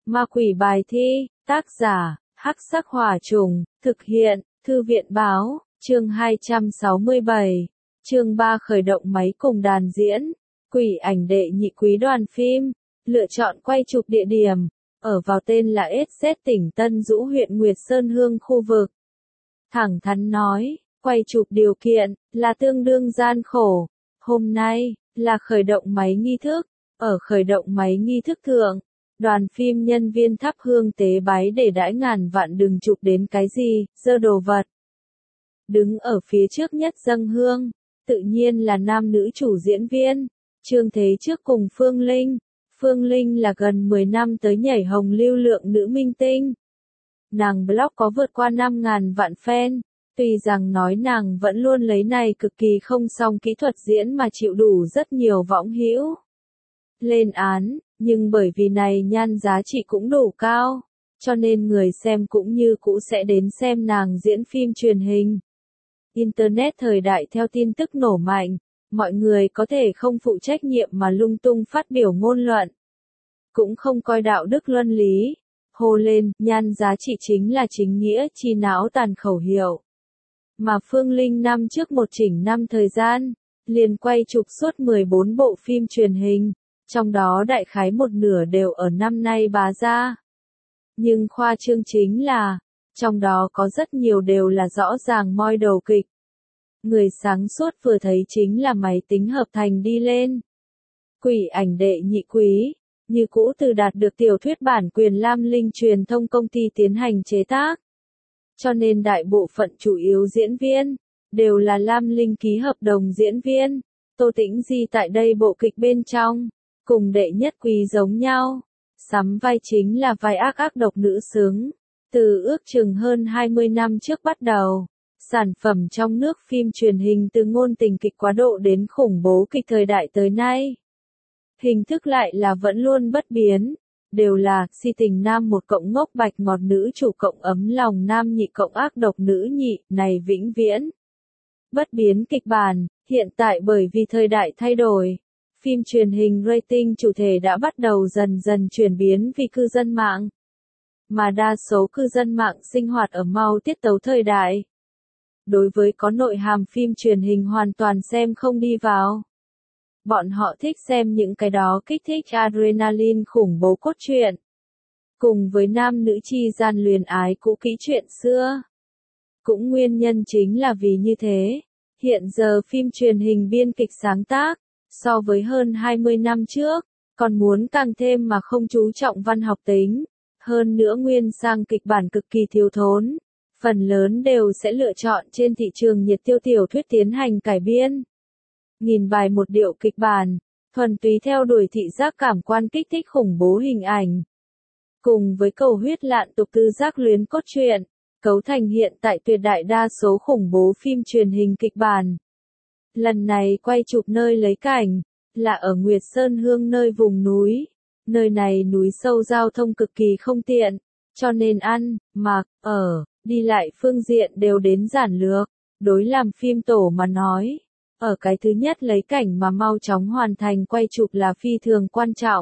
Ma quỷ bài thi, tác giả, Hắc Sắc Hỏa Trùng, thực hiện, Thư viện báo, chương 267, chương 3 khởi động máy cùng đàn diễn, Quỷ ảnh đệ nhị quý đoàn phim, lựa chọn quay chụp địa điểm, ở vào tên là SZ tỉnh Tân Dũ huyện Nguyệt Sơn Hương khu vực. Thẳng thắn nói, quay chụp điều kiện, là tương đương gian khổ. Hôm nay, là khởi động máy nghi thức, ở khởi động máy nghi thức thượng. Đoàn phim nhân viên thắp hương tế bái để đãi ngàn vạn đừng chụp đến cái gì, dơ đồ vật. Đứng ở phía trước nhất dâng hương, tự nhiên là nam nữ chủ diễn viên, Trương Thế Trước cùng Phương Linh. Phương Linh là gần 10 năm tới nhảy hồng lưu lượng nữ minh tinh. Nàng blog có vượt qua 5.000 vạn fan, tuy rằng nói nàng vẫn luôn lấy này cực kỳ không song kỹ thuật diễn mà chịu đủ rất nhiều võng hữu lên án. Nhưng bởi vì này nhan giá trị cũng đủ cao, cho nên người xem cũng như cũ sẽ đến xem nàng diễn phim truyền hình. Internet thời đại theo tin tức nổ mạnh, mọi người có thể không phụ trách nhiệm mà lung tung phát biểu ngôn luận. Cũng không coi đạo đức luân lý. Hô lên, nhan giá trị chính là chính nghĩa chi não tàn khẩu hiệu. Mà Phương Linh năm trước một chỉnh năm thời gian, liền quay chụp suốt 14 bộ phim truyền hình. Trong đó đại khái một nửa đều ở năm nay bá ra. Nhưng khoa trương chính là, trong đó có rất nhiều đều là rõ ràng moi đầu kịch. Người sáng suốt vừa thấy chính là máy tính hợp thành đi lên. Quỷ ảnh đệ nhị quý, như cũ từ đạt được tiểu thuyết bản quyền Lam Linh truyền thông công ty tiến hành chế tác. Cho nên đại bộ phận chủ yếu diễn viên, đều là Lam Linh ký hợp đồng diễn viên. Tô Tĩnh Di tại đây bộ kịch bên trong. Cùng đệ nhất quý giống nhau, sắm vai chính là vai ác độc nữ xứng. Từ ước chừng hơn 20 năm trước bắt đầu, sản phẩm trong nước phim truyền hình từ ngôn tình kịch quá độ đến khủng bố kịch thời đại tới nay. Hình thức lại là vẫn luôn bất biến, đều là si tình nam một cộng ngốc bạch ngọt nữ chủ cộng ấm lòng nam nhị cộng ác độc nữ nhị, này vĩnh viễn. Bất biến kịch bản, hiện tại bởi vì thời đại thay đổi. Phim truyền hình rating chủ thể đã bắt đầu dần dần chuyển biến vì cư dân mạng. Mà đa số cư dân mạng sinh hoạt ở mau tiết tấu thời đại. Đối với có nội hàm phim truyền hình hoàn toàn xem không đi vào. Bọn họ thích xem những cái đó kích thích adrenaline khủng bố cốt truyện. Cùng với nam nữ chi gian luyến ái cũ kỹ chuyện xưa. Cũng nguyên nhân chính là vì như thế, hiện giờ phim truyền hình biên kịch sáng tác, so với hơn 20 năm trước, còn muốn càng thêm mà không chú trọng văn học tính. Hơn nữa nguyên sang kịch bản cực kỳ thiếu thốn. Phần lớn đều sẽ lựa chọn trên thị trường nhiệt tiêu tiểu thuyết tiến hành cải biên. Nghìn bài một điệu kịch bản, thuần túy theo đuổi thị giác cảm quan kích thích khủng bố hình ảnh. Cùng với cầu huyết lạn tục tư giác luyến cốt truyện, cấu thành hiện tại tuyệt đại đa số khủng bố phim truyền hình kịch bản. Lần này quay chụp nơi lấy cảnh, là ở Nguyệt Sơn Hương nơi vùng núi. Nơi này núi sâu giao thông cực kỳ không tiện, cho nên ăn, mặc, ở, đi lại phương diện đều đến giản lược. Đối làm phim tổ mà nói, ở cái thứ nhất lấy cảnh mà mau chóng hoàn thành quay chụp là phi thường quan trọng.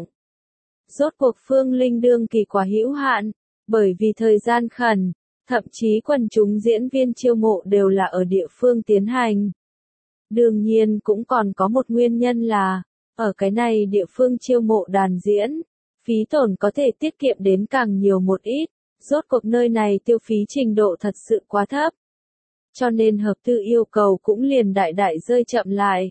Rốt cuộc Phương Linh đương kỳ quá hữu hạn, bởi vì thời gian khẩn, thậm chí quần chúng diễn viên chiêu mộ đều là ở địa phương tiến hành. Đương nhiên cũng còn có một nguyên nhân là, ở cái này địa phương chiêu mộ đàn diễn, phí tổn có thể tiết kiệm đến càng nhiều một ít, rốt cuộc nơi này tiêu phí trình độ thật sự quá thấp. Cho nên hợp tư yêu cầu cũng liền đại đại rơi chậm lại.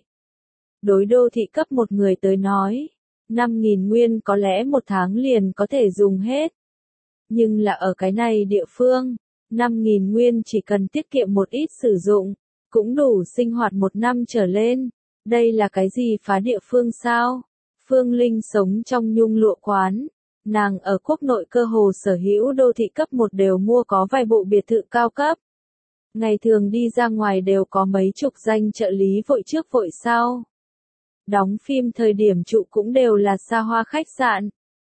Đối đô thị cấp một người tới nói, 5.000 nguyên có lẽ một tháng liền có thể dùng hết. Nhưng là ở cái này địa phương, 5.000 nguyên chỉ cần tiết kiệm một ít sử dụng, cũng đủ sinh hoạt một năm trở lên. Đây là cái gì phá địa phương sao? Phương Linh sống trong nhung lụa quán. Nàng ở quốc nội cơ hồ sở hữu đô thị cấp 1 đều mua có vài bộ biệt thự cao cấp. Ngày thường đi ra ngoài đều có mấy chục danh trợ lý vội trước vội sau. Đóng phim thời điểm trụ cũng đều là xa hoa khách sạn.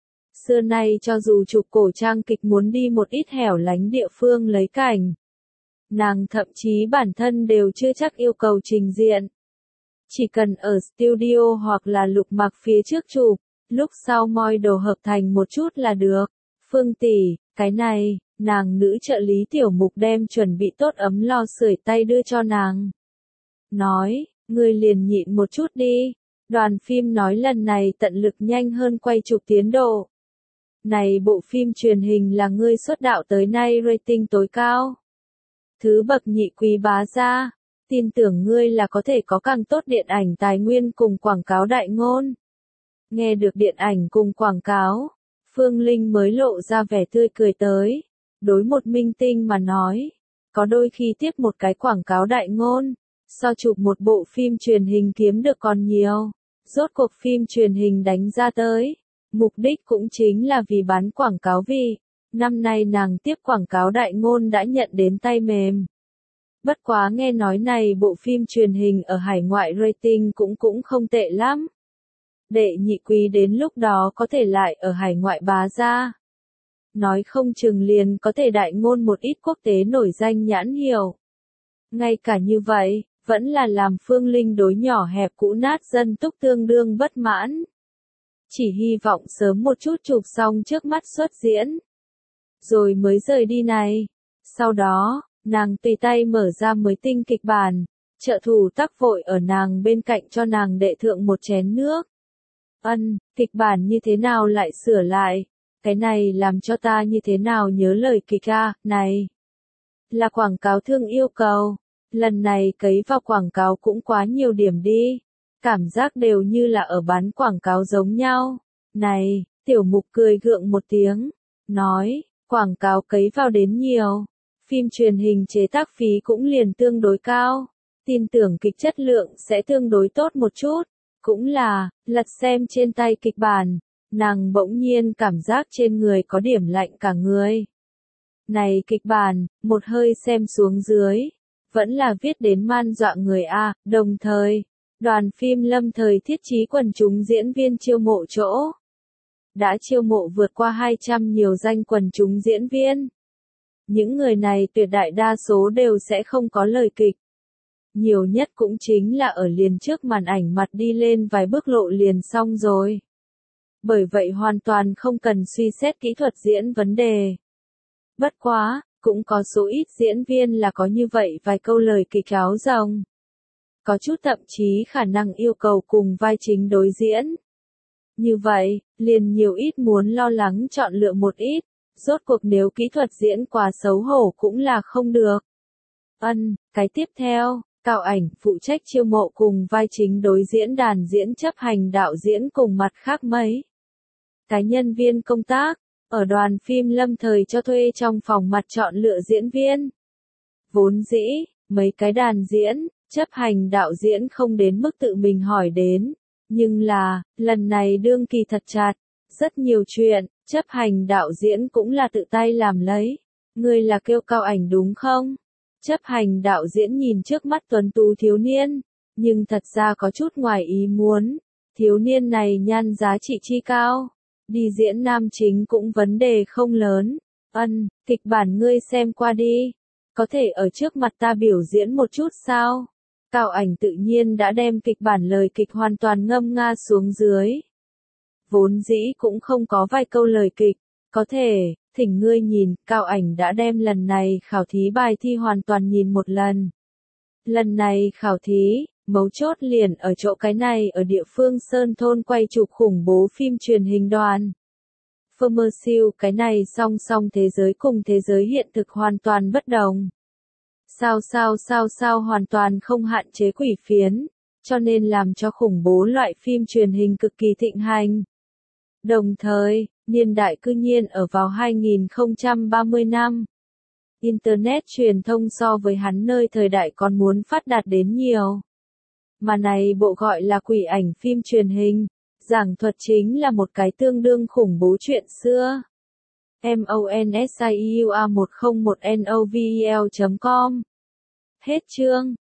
Xưa nay cho dù chụp cổ trang kịch muốn đi một ít hẻo lánh địa phương lấy cảnh. Nàng thậm chí bản thân đều chưa chắc yêu cầu trình diện. Chỉ cần ở studio hoặc là lục mặc phía trước chụp, lúc sau moi đồ hợp thành một chút là được. Phương tỷ, cái này, nàng nữ trợ lý tiểu mục đem chuẩn bị tốt ấm lò sưởi tay đưa cho nàng. Nói, ngươi liền nhịn một chút đi. Đoàn phim nói lần này tận lực nhanh hơn quay chụp tiến độ. Này bộ phim truyền hình là ngươi xuất đạo tới nay rating tối cao. Thứ bậc nhị quý bá gia, tin tưởng ngươi là có thể có càng tốt điện ảnh tài nguyên cùng quảng cáo đại ngôn. Nghe được điện ảnh cùng quảng cáo, Phương Linh mới lộ ra vẻ tươi cười tới. Đối một minh tinh mà nói, có đôi khi tiếp một cái quảng cáo đại ngôn, so chụp một bộ phim truyền hình kiếm được còn nhiều. Rốt cuộc phim truyền hình đánh ra tới, mục đích cũng chính là vì bán quảng cáo vị. Năm nay nàng tiếp quảng cáo đại ngôn đã nhận đến tay mềm. Bất quá nghe nói này bộ phim truyền hình ở hải ngoại rating cũng không tệ lắm. Đệ nhị quý đến lúc đó có thể lại ở hải ngoại bá ra. Nói không chừng liền có thể đại ngôn một ít quốc tế nổi danh nhãn hiệu. Ngay cả như vậy, vẫn là làm Phương Linh đối nhỏ hẹp cũ nát dân túc tương đương bất mãn. Chỉ hy vọng sớm một chút chụp xong trước mắt xuất diễn. Rồi mới rời đi này. Sau đó, nàng tùy tay mở ra mới tinh kịch bản. Trợ thủ tác vội ở nàng bên cạnh cho nàng đệ thượng một chén nước. Kịch bản như thế nào lại sửa lại? Cái này làm cho ta như thế nào nhớ lời kịch a, này. Là quảng cáo thương yêu cầu. Lần này cấy vào quảng cáo cũng quá nhiều điểm đi. Cảm giác đều như là ở bán quảng cáo giống nhau. Này, tiểu mục cười gượng một tiếng. Nói, quảng cáo cấy vào đến nhiều. Phim truyền hình chế tác phí cũng liền tương đối cao. Tin tưởng kịch chất lượng sẽ tương đối tốt một chút. Cũng là, lật xem trên tay kịch bản. Nàng bỗng nhiên cảm giác trên người có điểm lạnh cả người. Này kịch bản, một hơi xem xuống dưới. Vẫn là viết đến man dọa người a, đồng thời, đoàn phim lâm thời thiết trí quần chúng diễn viên chiêu mộ chỗ. Đã chiêu mộ vượt qua 200 nhiều danh quần chúng diễn viên. Những người này tuyệt đại đa số đều sẽ không có lời kịch. Nhiều nhất cũng chính là ở liền trước màn ảnh mặt đi lên vài bước lộ liền xong rồi. Bởi vậy hoàn toàn không cần suy xét kỹ thuật diễn vấn đề. Bất quá, cũng có số ít diễn viên là có như vậy vài câu lời kịch áo rồng. Có chút thậm chí khả năng yêu cầu cùng vai chính đối diễn. Như vậy, liền nhiều ít muốn lo lắng chọn lựa một ít, rốt cuộc nếu kỹ thuật diễn quá xấu hổ cũng là không được. Cái tiếp theo, Cao Ảnh phụ trách chiêu mộ cùng vai chính đối diễn đàn diễn chấp hành đạo diễn cùng mặt khác mấy. Cái nhân viên công tác, ở đoàn phim lâm thời cho thuê trong phòng mặt chọn lựa diễn viên. Vốn dĩ, mấy cái đàn diễn, chấp hành đạo diễn không đến mức tự mình hỏi đến. Nhưng là, lần này đương kỳ thật chặt, rất nhiều chuyện, chấp hành đạo diễn cũng là tự tay làm lấy. Ngươi là kêu Cao Ảnh đúng không? Chấp hành đạo diễn nhìn trước mắt tuấn tú thiếu niên, nhưng thật ra có chút ngoài ý muốn. Thiếu niên này nhan giá trị chi cao. Đi diễn nam chính cũng vấn đề không lớn. Kịch bản ngươi xem qua đi. Có thể ở trước mặt ta biểu diễn một chút sao? Cao Ảnh tự nhiên đã đem kịch bản lời kịch hoàn toàn ngâm nga xuống dưới. Vốn dĩ cũng không có vài câu lời kịch. Có thể, thỉnh ngươi nhìn, Cao Ảnh đã đem lần này khảo thí bài thi hoàn toàn nhìn một lần. Lần này khảo thí, mấu chốt liền ở chỗ cái này ở địa phương Sơn Thôn quay chụp khủng bố phim truyền hình đoàn. Pharmersill cái này song song thế giới cùng thế giới hiện thực hoàn toàn bất đồng. Sao hoàn toàn không hạn chế quỷ phiến, cho nên làm cho khủng bố loại phim truyền hình cực kỳ thịnh hành. Đồng thời, niên đại cư nhiên ở vào 2030 năm. Internet truyền thông so với hắn nơi thời đại còn muốn phát đạt đến nhiều. Mà này bộ gọi là quỷ ảnh phim truyền hình, giảng thuật chính là một cái tương đương khủng bố chuyện xưa. MONSIUA1001NOVEL.com Hết chương.